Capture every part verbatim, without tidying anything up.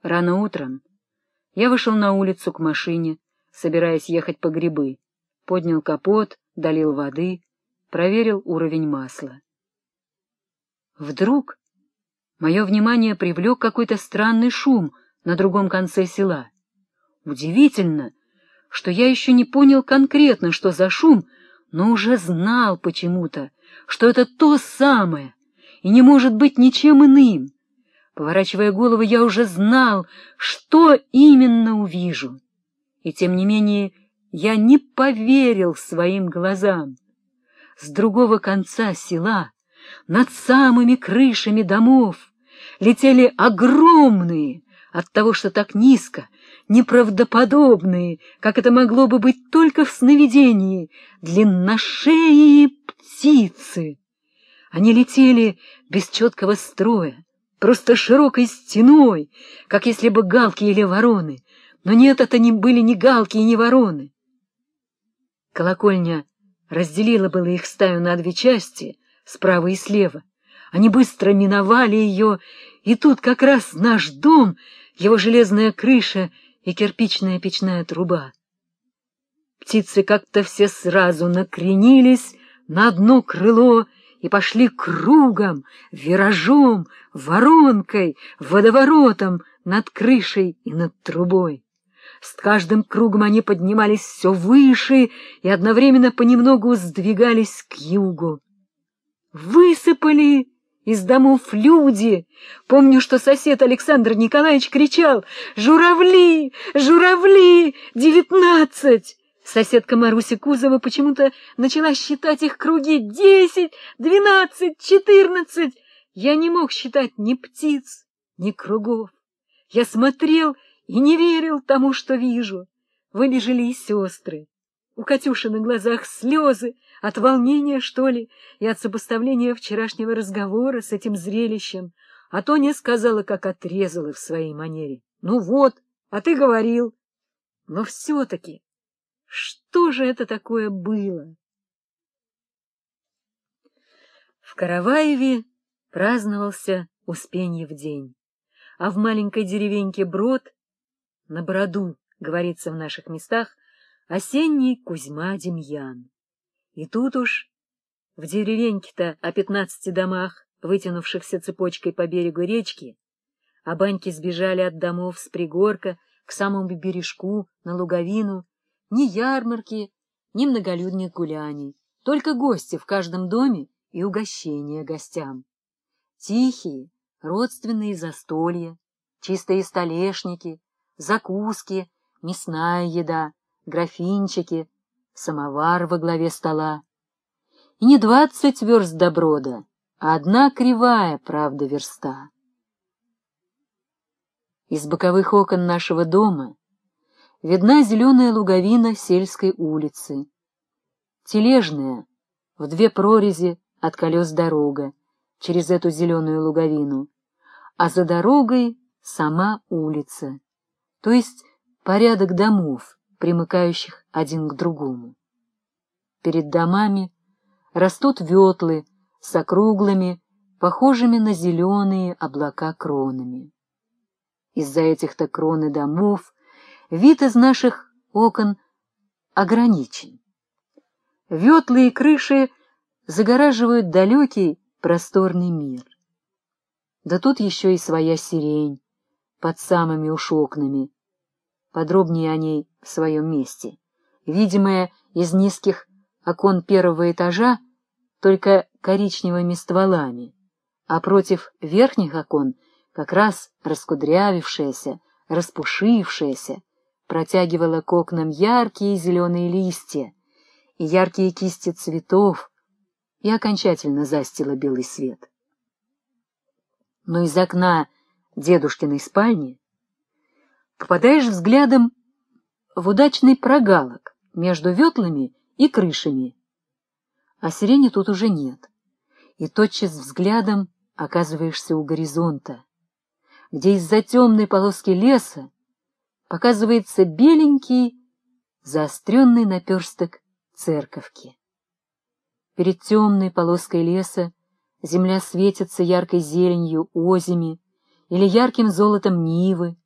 Рано утром я вышел на улицу к машине, собираясь ехать по грибы, поднял капот, долил воды, проверил уровень масла. Вдруг мое внимание привлек какой-то странный шум на другом конце села. Удивительно, что я еще не понял конкретно, что за шум, но уже знал почему-то, что это то самое и не может быть ничем иным. Поворачивая голову, я уже знал, что именно увижу. И тем не менее я не поверил своим глазам. С другого конца села, над самыми крышами домов, летели огромные, от того, что так низко, неправдоподобные, как это могло бы быть только в сновидении, длинношеие птицы. Они летели без четкого строя, просто широкой стеной, как если бы галки или вороны. Но нет, это не были ни галки и ни вороны. Колокольня разделила было их стаю на две части, справа и слева. Они быстро миновали ее, и тут как раз наш дом, его железная крыша и кирпичная печная труба. Птицы как-то все сразу накренились на одно крыло и пошли кругом, виражом, воронкой, водоворотом над крышей и над трубой. С каждым кругом они поднимались все выше и одновременно понемногу сдвигались к югу. Высыпали из домов люди. Помню, что сосед Александр Николаевич кричал: «Журавли! Журавли! Девятнадцать!» Соседка Маруся Кузова почему-то начала считать их круги: десять, двенадцать, четырнадцать. Я не мог считать ни птиц, ни кругов. Я смотрел и не верил тому, что вижу. Выбежали и сестры. У Катюши на глазах слезы, от волнения, что ли, и от сопоставления вчерашнего разговора с этим зрелищем. А Тоня сказала, как отрезала в своей манере: «Ну вот, а ты говорил». Но все-таки, что же это такое было? В Караваеве праздновался Успеньев день, а в маленькой деревеньке Брод, на Броду, говорится в наших местах, осенний Кузьма-Демьян. И тут уж, в деревеньке-то о пятнадцати домах, вытянувшихся цепочкой по берегу речки, а баньки сбежали от домов с пригорка к самому бережку на луговину, ни ярмарки, ни многолюдных гуляний, только гости в каждом доме и угощения гостям. Тихие, родственные застолья, чистые столешники, закуски, мясная еда, графинчики, самовар во главе стола. И не двадцать верст до Брода, а одна кривая, правда, верста. Из боковых окон нашего дома видна зеленая луговина сельской улицы, тележная, в две прорези от колес дорога через эту зеленую луговину, а за дорогой сама улица, то есть порядок домов, примыкающих один к другому. Перед домами растут ветлы с округлыми, похожими на зеленые облака кронами. Из-за этих-то крон и домов вид из наших окон ограничен. Ветлы и крыши загораживают далекий просторный мир. Да тут еще и своя сирень под самыми уж окнами. Подробнее о ней в своем месте. Видимая из низких окон первого этажа только коричневыми стволами, а против верхних окон как раз раскудрявившаяся, распушившаяся, протягивала к окнам яркие зеленые листья и яркие кисти цветов и окончательно застила белый свет. Но из окна дедушкиной спальни попадаешь взглядом в удачный прогалок между ветлами и крышами, а сирени тут уже нет, и тотчас взглядом оказываешься у горизонта, где из-за темной полоски леса показывается беленький заостренный наперсток церковки. Перед темной полоской леса земля светится яркой зеленью озими или ярким золотом нивы,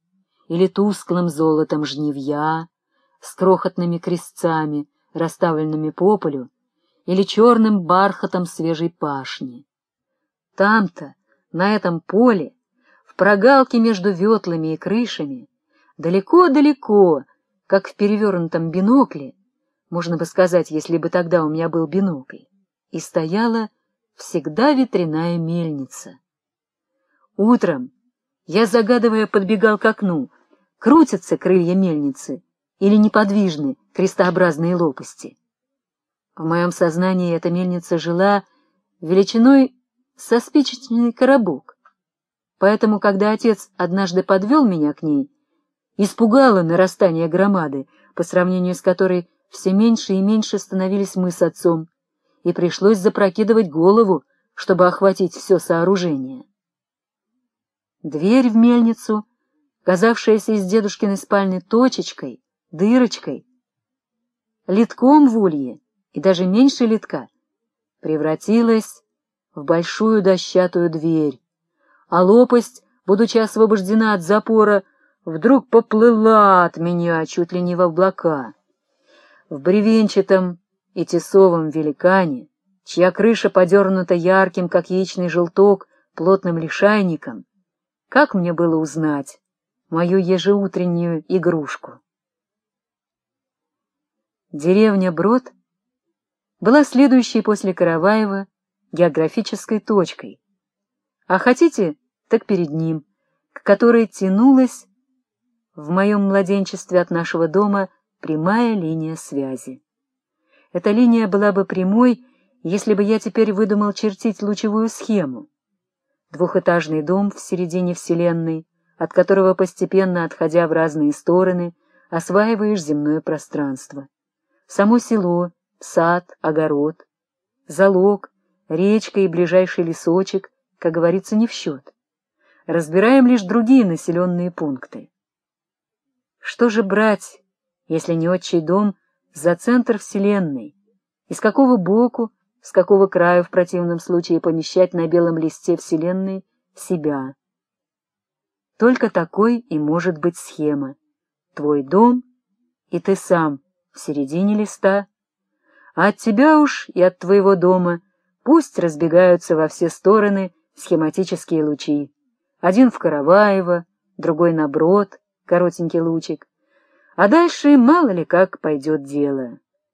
или тусклым золотом жнивья с крохотными крестцами, расставленными по полю, или черным бархатом свежей пашни. Там-то, на этом поле, в прогалке между ветлами и крышами, далеко-далеко, как в перевернутом бинокле, можно бы сказать, если бы тогда у меня был бинокль, и стояла всегда ветряная мельница. Утром я, загадывая, подбегал к окну, крутятся крылья мельницы или неподвижны крестообразные лопасти. В моем сознании эта мельница жила величиной со спичечный коробок, поэтому, когда отец однажды подвел меня к ней, испугало нарастание громады, по сравнению с которой все меньше и меньше становились мы с отцом, и пришлось запрокидывать голову, чтобы охватить все сооружение. Дверь в мельницу, казавшаяся из дедушкиной спальни точечкой, дырочкой, литком в улье и даже меньше литка, превратилась в большую дощатую дверь, а лопасть, будучи освобождена от запора, вдруг поплыла от меня чуть ли не в облака. В бревенчатом и тесовом великане, чья крыша подернута ярким, как яичный желток, плотным лишайником, как мне было узнать мою ежеутреннюю игрушку? Деревня Брод была следующей после Караваева географической точкой, а хотите, так перед ним, к которой тянулась в моем младенчестве от нашего дома прямая линия связи. Эта линия была бы прямой, если бы я теперь выдумал чертить лучевую схему. Двухэтажный дом в середине вселенной, от которого постепенно, отходя в разные стороны, осваиваешь земное пространство. Само село, сад, огород, залог, речка и ближайший лесочек, как говорится, не в счет. Разбираем лишь другие населенные пункты. Что же брать, если не отчий дом, за центр вселенной? Из какого боку, с какого краю в противном случае помещать на белом листе вселенной себя? Только такой и может быть схема. Твой дом и ты сам в середине листа, а от тебя уж и от твоего дома пусть разбегаются во все стороны схематические лучи. Один в Караваево, другой на Брод, коротенький лучик, а дальше мало ли как пойдет дело.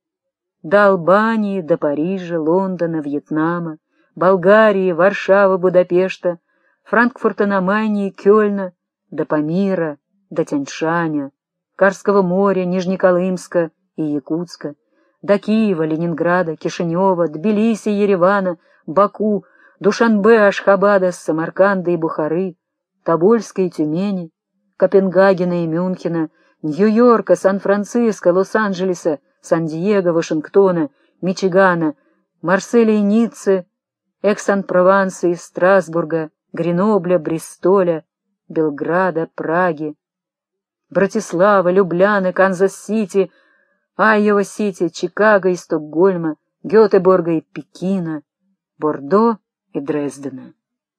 До Албании, до Парижа, Лондона, Вьетнама, Болгарии, Варшавы, Будапешта, Франкфурта на Майне и Кёльна, до Памира, до Тяньшаня, Карского моря, Нижнеколымска и Якутска, до Киева, Ленинграда, Кишинева, Тбилиси, Еревана, Баку, Душанбе, Ашхабада, Самарканда и Бухары, Тобольска и Тюмени, Копенгагена и Мюнхена, Нью-Йорка, Сан-Франциско, Лос-Анджелеса, Сан-Диего, Вашингтона, Мичигана, Марселя и Ниццы, Экс-Ан-Прованса и Страсбурга, Гренобля, Бристоля, Белграда, Праги, Братислава, Любляны, Канзас-Сити, Айова-Сити, Чикаго и Стокгольма, Гётеборга и Пекина, Бордо и Дрездена.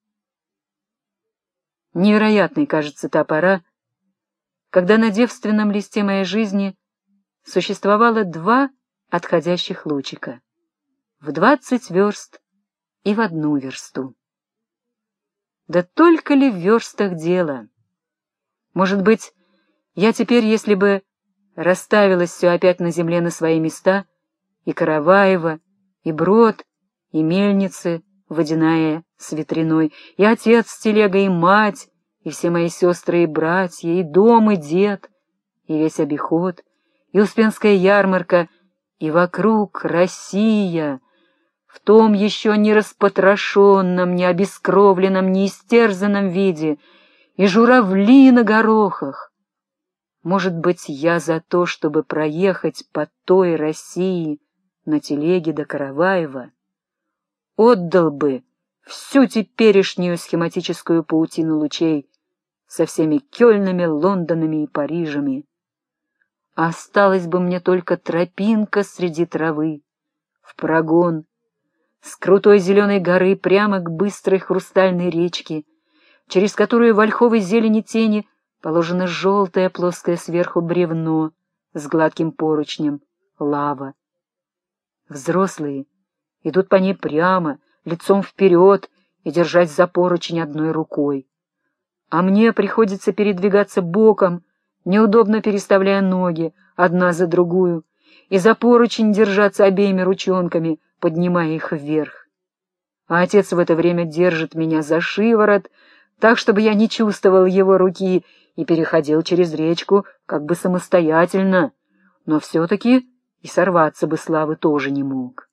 Невероятной кажется та пора, когда на девственном листе моей жизни существовало два отходящих лучика — в двадцать верст и в одну версту. Да только ли в верстах дело? Может быть, я теперь, если бы расставилось все опять на земле на свои места, и Караваево, и Брод, и мельницы, водяная с ветряной, и отец с телегой, и мать, и все мои сестры и братья, и дом, и дед, и весь обиход, и Успенская ярмарка, и вокруг Россия, в том еще не распотрошенном, не обескровленном, не истерзанном виде, и журавли на горохах. Может быть, я за то, чтобы проехать по той России на телеге до Караваева, отдал бы всю теперешнюю схематическую паутину лучей со всеми Кёльнами, Лондонами и Парижами. Осталась бы мне только тропинка среди травы, в прогон, с крутой зеленой горы прямо к быстрой хрустальной речке, через которую в ольховой зелени тени положено желтое плоское сверху бревно с гладким поручнем, лава. Взрослые идут по ней прямо, лицом вперед и держась за поручень одной рукой. А мне приходится передвигаться боком, неудобно переставляя ноги одна за другую, и за поручень держаться обеими ручонками, поднимая их вверх. А отец в это время держит меня за шиворот, так, чтобы я не чувствовал его руки, и переходил через речку как бы самостоятельно, но все-таки и сорваться бы Славы тоже не мог.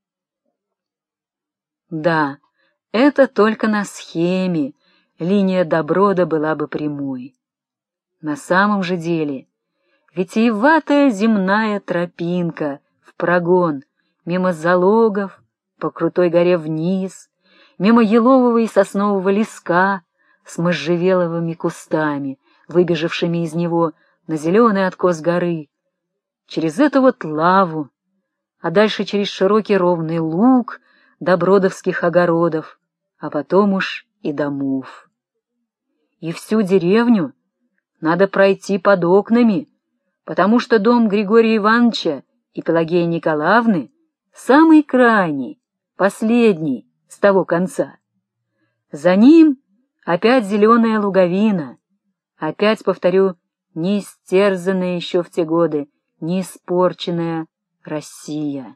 Да, это только на схеме линия до Брода была бы прямой. На самом же деле витиеватая земная тропинка в прогон, мимо залогов, по крутой горе вниз, мимо елового и соснового леска с можжевеловыми кустами, выбежавшими из него на зеленый откос горы, через эту вот лаву, а дальше через широкий ровный луг до бродовских огородов, а потом уж и домов. И всю деревню надо пройти под окнами, потому что дом Григория Ивановича и Пелагеи Николаевны самый крайний, последний с того конца. За ним опять зеленая луговина, опять, повторю, не истерзанная еще в те годы, не испорченная Россия.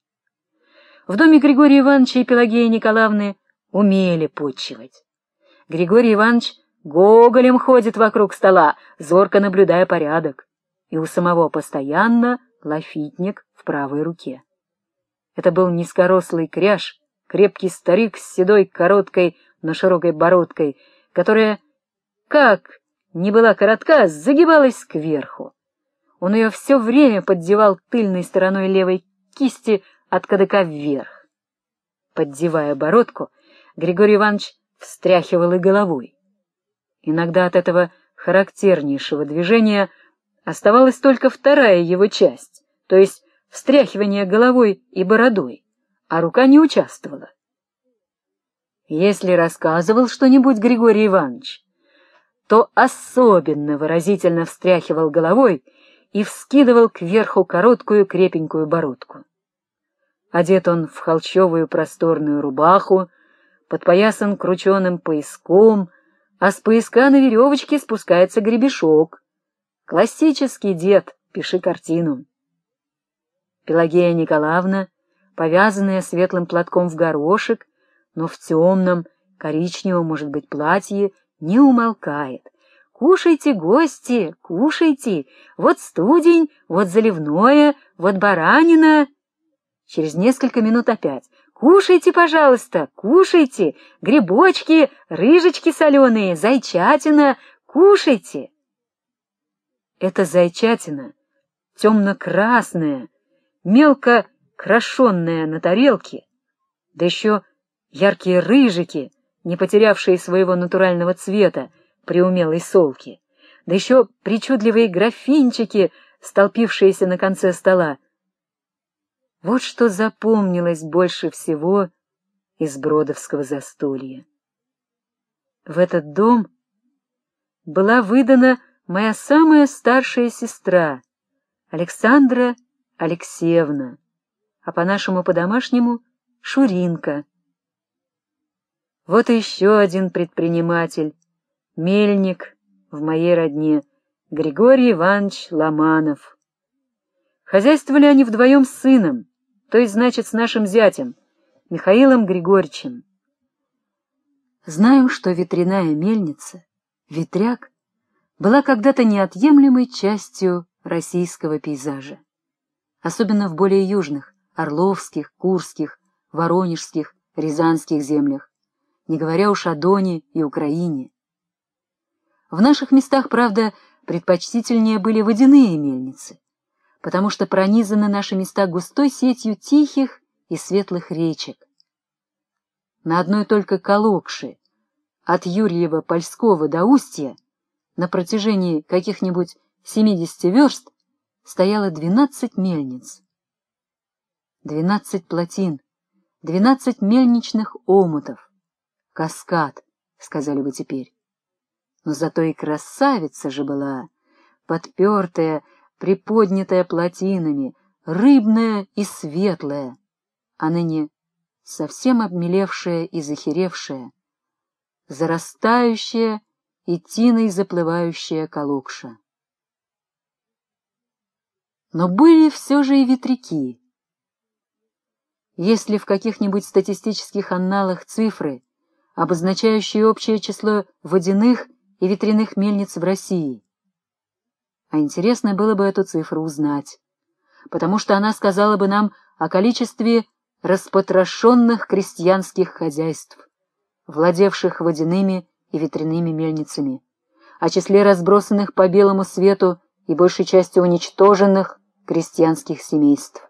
В доме Григория Ивановича и Пелагеи Николаевны умели почивать. Григорий Иванович гоголем ходит вокруг стола, зорко наблюдая порядок, и у самого постоянно лафитник в правой руке. Это был низкорослый кряж, крепкий старик с седой короткой, но широкой бородкой, которая, как не была коротка, загибалась кверху. Он ее все время поддевал тыльной стороной левой кисти от кадыка вверх. Поддевая бородку, Григорий Иванович встряхивал и головой. Иногда от этого характернейшего движения оставалась только вторая его часть, то есть встряхивание головой и бородой, а рука не участвовала. Если рассказывал что-нибудь Григорий Иванович, то особенно выразительно встряхивал головой и вскидывал кверху короткую крепенькую бородку. Одет он в холщовую просторную рубаху, подпоясан крученым пояском, а с пояска на веревочке спускается гребешок. Классический дед, пиши картину. Пелагея Николаевна, повязанная светлым платком в горошек, но в темном, коричневом, может быть, платье, не умолкает. «Кушайте, гости, кушайте! Вот студень, вот заливное, вот баранина!» Через несколько минут опять. «Кушайте, пожалуйста, кушайте! Грибочки, рыжечки соленые, зайчатина, кушайте!» Эта зайчатина, темно-красная, мелко крошенная на тарелке, да еще яркие рыжики, не потерявшие своего натурального цвета при умелой солке, да еще причудливые графинчики, столпившиеся на конце стола. Вот что запомнилось больше всего из бродовского застолья. В этот дом была выдана моя самая старшая сестра, Александра Алексеевна, а по-нашему по-домашнему — Шуринка. Вот и еще один предприниматель, мельник в моей родне, Григорий Иванович Ломанов. Хозяйствовали они вдвоем с сыном, то есть, значит, с нашим зятем, Михаилом Григорьевичем. Знаю, что ветряная мельница, ветряк, была когда-то неотъемлемой частью российского пейзажа, особенно в более южных, Орловских, Курских, Воронежских, Рязанских землях, не говоря уж о Доне и Украине. В наших местах, правда, предпочтительнее были водяные мельницы, потому что пронизаны наши места густой сетью тихих и светлых речек. На одной только Калокше, от Юрьева-Польского до Устья, на протяжении каких-нибудь семидесяти верст, стояло двенадцать мельниц. Двенадцать плотин, двенадцать мельничных омутов. Каскад, сказали бы теперь. Но зато и красавица же была, подпертая, приподнятая плотинами, рыбная и светлая, а ныне совсем обмелевшая и захеревшая, зарастающая и тиной заплывающая колокша. Но были все же и ветряки. Если в каких-нибудь статистических анналах цифры, обозначающие общее число водяных и ветряных мельниц в России, а интересно было бы эту цифру узнать, потому что она сказала бы нам о количестве распотрошенных крестьянских хозяйств, владевших водяными и ветряными мельницами, о числе разбросанных по белому свету и большей частью уничтоженных крестьянских семейств.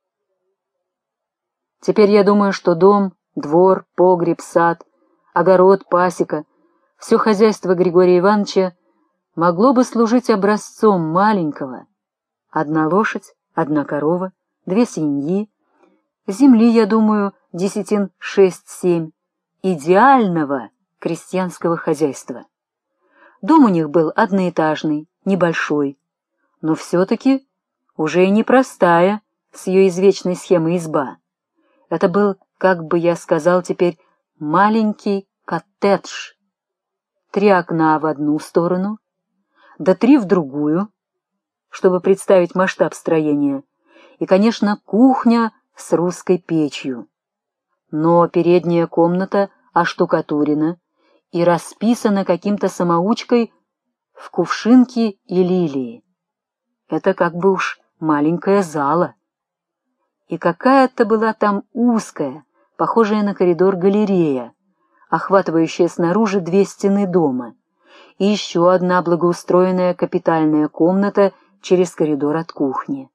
Теперь я думаю, что дом, двор, погреб, сад, огород, пасека, все хозяйство Григория Ивановича могло бы служить образцом маленького: одна лошадь, одна корова, две свиньи, земли, я думаю, десятин шесть-семь, идеального крестьянского хозяйства. Дом у них был одноэтажный, небольшой, но все-таки уже и непростая с ее извечной схемой изба. Это был, как бы я сказал теперь, маленький коттедж. Три окна в одну сторону, да три в другую, чтобы представить масштаб строения, и, конечно, кухня с русской печью. Но передняя комната оштукатурена и расписана каким-то самоучкой в кувшинки и лилии. Это как бы уж маленькая зала. И какая-то была там узкая, похожая на коридор галерея, охватывающая снаружи две стены дома, и еще одна благоустроенная капитальная комната через коридор от кухни.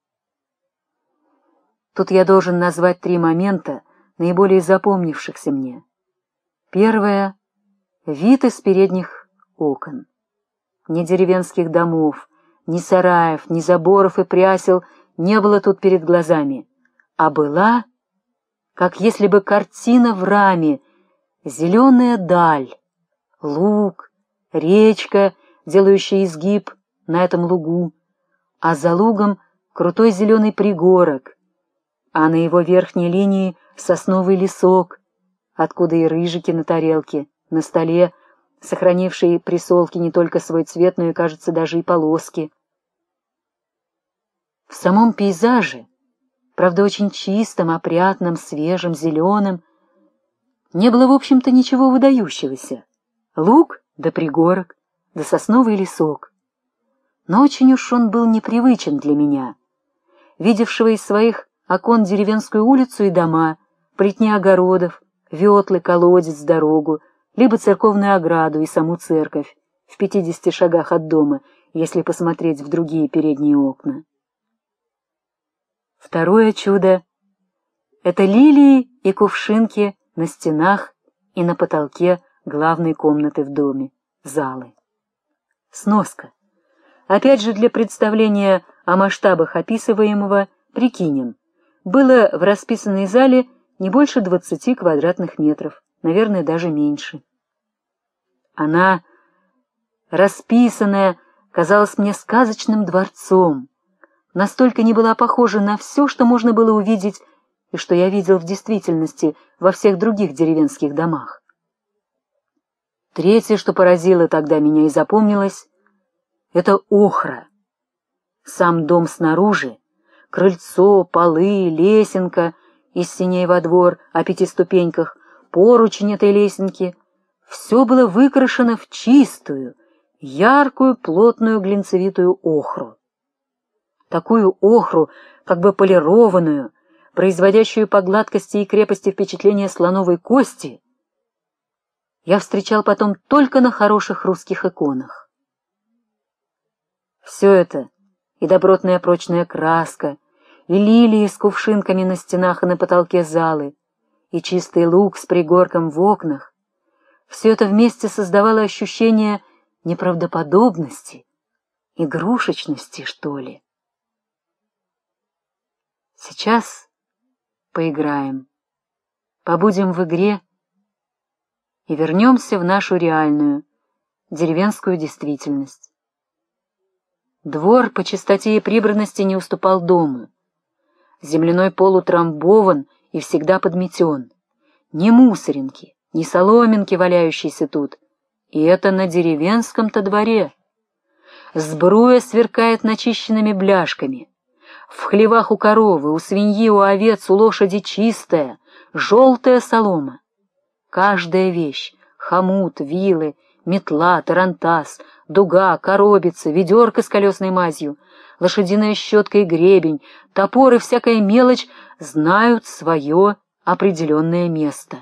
Тут я должен назвать три момента, наиболее запомнившихся мне. Первое — вид из передних окон. Ни деревенских домов, ни сараев, ни заборов и прясел не было тут перед глазами, а была, как если бы картина в раме, зеленая даль, луг, речка, делающая изгиб на этом лугу, а за лугом крутой зеленый пригорок, а на его верхней линии сосновый лесок, откуда и рыжики на тарелке, на столе, сохранившие при солке не только свой цвет, но и, кажется, даже и полоски. В самом пейзаже, правда, очень чистым, опрятным, свежим, зеленым, не было, в общем-то, ничего выдающегося. Луг да пригорок, да сосновый лесок. Но очень уж он был непривычен для меня, видевшего из своих окон деревенскую улицу и дома, плетни огородов, ветлы, колодец, дорогу, либо церковную ограду и саму церковь в пятидесяти шагах от дома, если посмотреть в другие передние окна. Второе чудо — это лилии и кувшинки на стенах и на потолке главной комнаты в доме, залы. Сноска. Опять же, для представления о масштабах описываемого прикинем. Было в расписанной зале не больше двадцати квадратных метров, наверное, даже меньше. Она, расписанная, казалась мне сказочным дворцом, настолько не была похожа на все, что можно было увидеть и что я видел в действительности во всех других деревенских домах. Третье, что поразило тогда меня и запомнилось, — это охра. Сам дом снаружи, крыльцо, полы, лесенка из сеней во двор о пяти ступеньках, поручень этой лесенки — все было выкрашено в чистую, яркую, плотную глинцевитую охру. Такую охру, как бы полированную, производящую по гладкости и крепости впечатление слоновой кости, я встречал потом только на хороших русских иконах. Все это, и добротная прочная краска, и лилии с кувшинками на стенах и на потолке залы, и чистый луг с пригорком в окнах, все это вместе создавало ощущение неправдоподобности, игрушечности, что ли. Сейчас поиграем, побудем в игре и вернемся в нашу реальную, деревенскую действительность. Двор по чистоте и прибранности не уступал дому. Земляной пол утрамбован и всегда подметен. Ни мусоринки, ни соломинки, валяющиеся тут. И это на деревенском-то дворе. Сбруя сверкает начищенными бляшками. В хлевах у коровы, у свиньи, у овец, у лошади чистая, желтая солома. Каждая вещь — хомут, вилы, метла, тарантас, дуга, коробица, ведерко с колесной мазью, лошадиная щетка и гребень, топор и всякая мелочь — знают свое определенное место.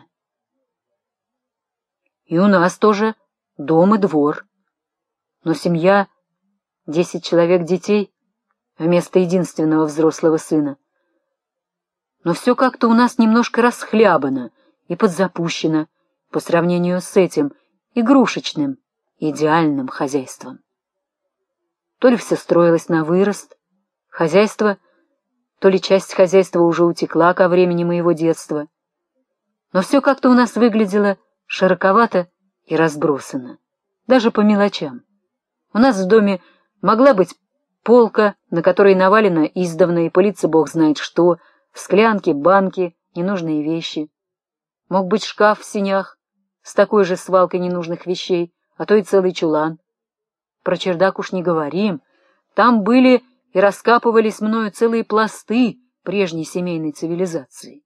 И у нас тоже дом и двор. Но семья — десять человек детей вместо единственного взрослого сына. Но все как-то у нас немножко расхлябано и подзапущено по сравнению с этим игрушечным, идеальным хозяйством. То ли все строилось на вырост, хозяйство, то ли часть хозяйства уже утекла ко времени моего детства. Но все как-то у нас выглядело широковато и разбросано, даже по мелочам. У нас в доме могла быть полка, на которой навалено издавна и пылится бог знает что, склянки, банки, ненужные вещи. Мог быть шкаф в сенях с такой же свалкой ненужных вещей, а то и целый чулан. Про чердак уж не говорим. Там были и раскапывались мною целые пласты прежней семейной цивилизации.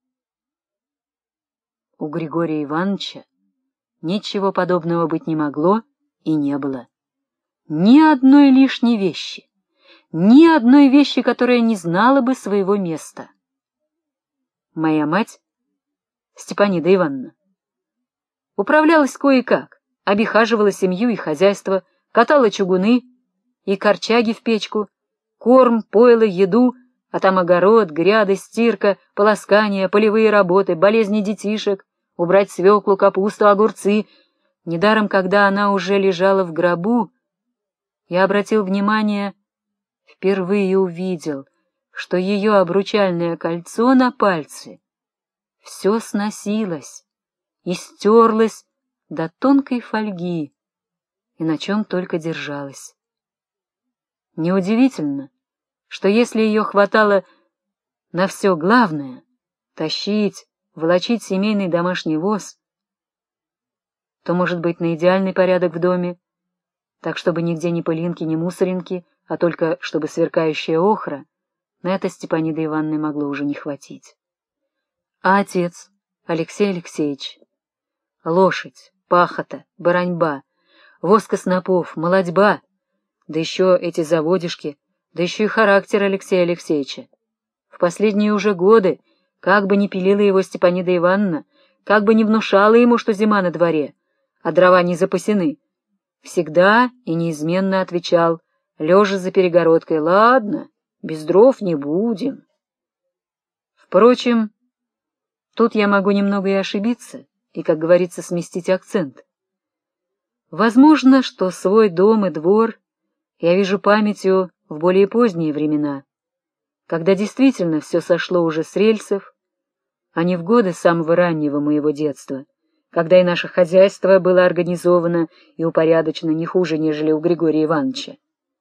У Григория Ивановича ничего подобного быть не могло и не было. Ни одной лишней вещи, ни одной вещи, которая не знала бы своего места. Моя мать, Степанида Ивановна, управлялась кое-как, обихаживала семью и хозяйство, катала чугуны и корчаги в печку, корм, пойло, еду, а там огород, гряды, стирка, полоскание, полевые работы, болезни детишек, убрать свеклу, капусту, огурцы. Недаром, когда она уже лежала в гробу, я обратил внимание, впервые увидел, что ее обручальное кольцо на пальце все сносилось и стерлось до тонкой фольги, и на чем только держалась. Неудивительно, что если ее хватало на все главное — тащить, волочить семейный домашний воз, то, может быть, на идеальный порядок в доме, так чтобы нигде ни пылинки, ни мусоринки, а только чтобы сверкающая охра, на это Степаниды Ивановны могло уже не хватить. А отец, Алексей Алексеевич, лошадь, пахота, бараньба, воска снопов, молодьба, да еще эти заводишки, да еще и характер Алексея Алексеевича. В последние уже годы, как бы ни пилила его Степанида Ивановна, как бы ни внушала ему, что зима на дворе, а дрова не запасены, всегда и неизменно отвечал, лежа за перегородкой: «Ладно, без дров не будем». Впрочем, тут я могу немного и ошибиться, и, как говорится, сместить акцент. Возможно, что свой дом и двор я вижу памятью в более поздние времена, когда действительно все сошло уже с рельсов, а не в годы самого раннего моего детства, когда и наше хозяйство было организовано и упорядочено не хуже, нежели у Григория Ивановича.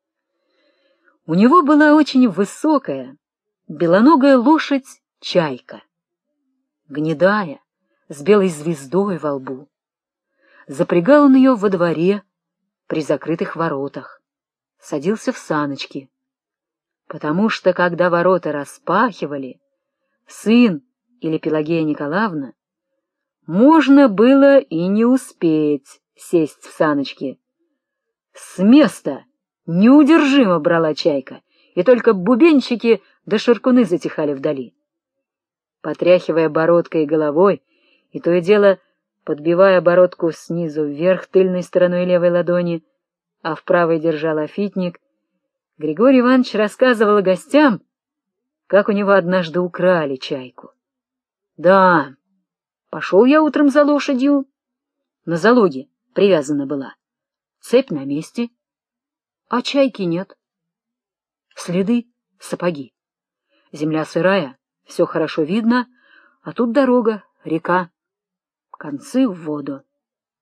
У него была очень высокая, белоногая лошадь Чайка, гнедая, с белой звездой во лбу. Запрягал он ее во дворе при закрытых воротах, садился в саночки, потому что, когда ворота распахивали, сын или Пелагея Николаевна, можно было и не успеть сесть в саночки. С места неудержимо брала Чайка, и только бубенчики да ширкуны затихали вдали. Потряхивая бородкой и головой, и то и дело подбивая бородку снизу вверх тыльной стороной левой ладони, а в правой держал лафитник, Григорий Иванович рассказывал гостям, как у него однажды украли Чайку. Да, пошел я утром за лошадью. На залоге привязана была. Цепь на месте, а Чайки нет. Следы — сапоги. Земля сырая, все хорошо видно, а тут дорога, река, концы в воду.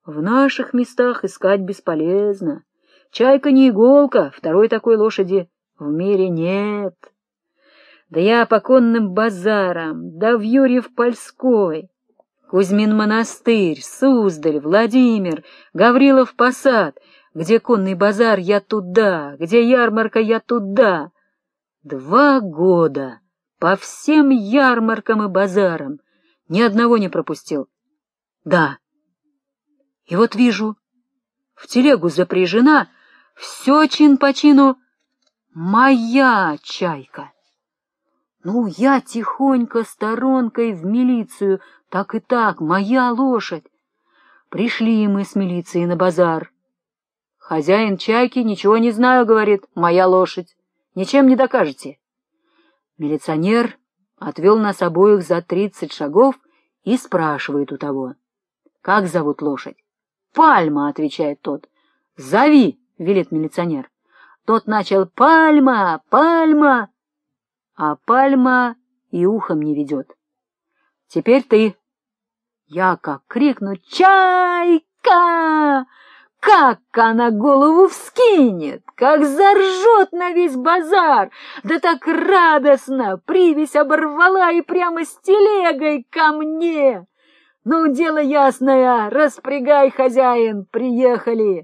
В наших местах искать бесполезно. Чайка не иголка, второй такой лошади в мире нет. Да я по конным базарам, да в Юрьев-Польской, Кузьмин монастырь, Суздаль, Владимир, Гаврилов Посад, где конный базар я туда, где ярмарка я туда. Два года по всем ярмаркам и базарам ни одного не пропустил. Да. И вот вижу, в телегу запряжена, все чин по чину, моя чайка. Ну, я тихонько сторонкой в милицию, так и так, моя лошадь. Пришли мы с милицией на базар. Хозяин чайки, ничего не знаю, говорит, моя лошадь. Ничем не докажете. Милиционер отвел нас обоих за тридцать шагов и спрашивает у того: как зовут лошадь? Пальма, отвечает тот. Зови, велит милиционер. Тот начал: Пальма, Пальма. А Пальма и ухом не ведет. Теперь ты. Я как крикну: Чайка! Как она голову вскинет, как заржет на весь базар, да так радостно, привязь оборвала и прямо с телегой ко мне. Ну, дело ясное, распрягай, хозяин, приехали.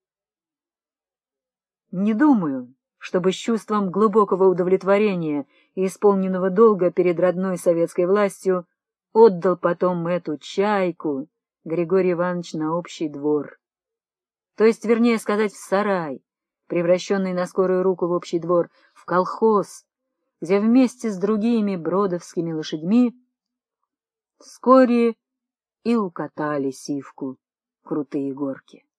Не думаю, чтобы с чувством глубокого удовлетворения и исполненного долга перед родной советской властью отдал потом эту чайку Григорий Иванович на общий двор. То есть, вернее сказать, в сарай, превращенный на скорую руку в общий двор, в колхоз, где вместе с другими бродовскими лошадьми вскоре и укатали сивку крутые горки.